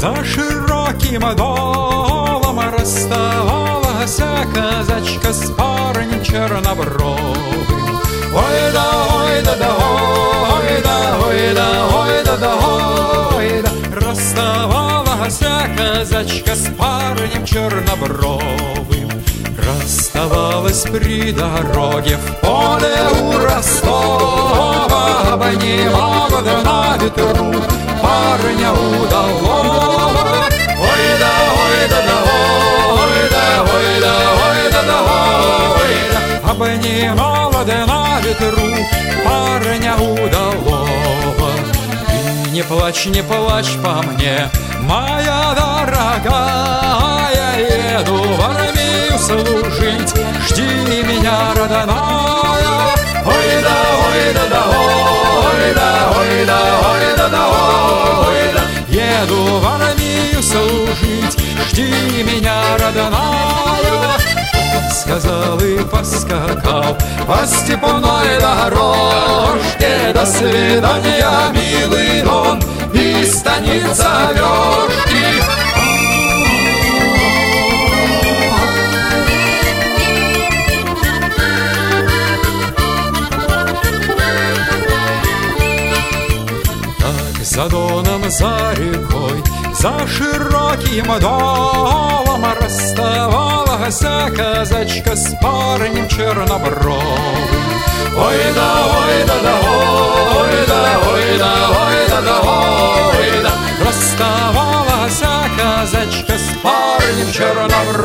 За широким долом расставалась казачка с парнем чернобровым. Ой да, ой да, да, ой да, ой да, ой да, да, ой да. Расставалась казачка с парнем чернобровым. Расставалась при дороге в поле у Ростова, обнимала да на ветру парня удалого. Ой да, ой да, да, ой да, ой да, ой да, да, ой да. Обнимала да на ветру парня удалого. Ты не плачь по мне, моя дорогая, еду в армию служить, жди меня, родная. Ой да, ой да, да, ой да, ой да, ой да, да, ой да. Еду в армию служить, жди меня, родная. Сказал и поскакал по степной дорожке. До свидания, милый Дон, и станица Вешки. За Доном, за рекой, за широким долом расставалась казачка с парнем чернобровым. Ой да, ой да, да, ой да, ой да, ой да, да, ой да. Расставалась казачка с парнем чернобровым.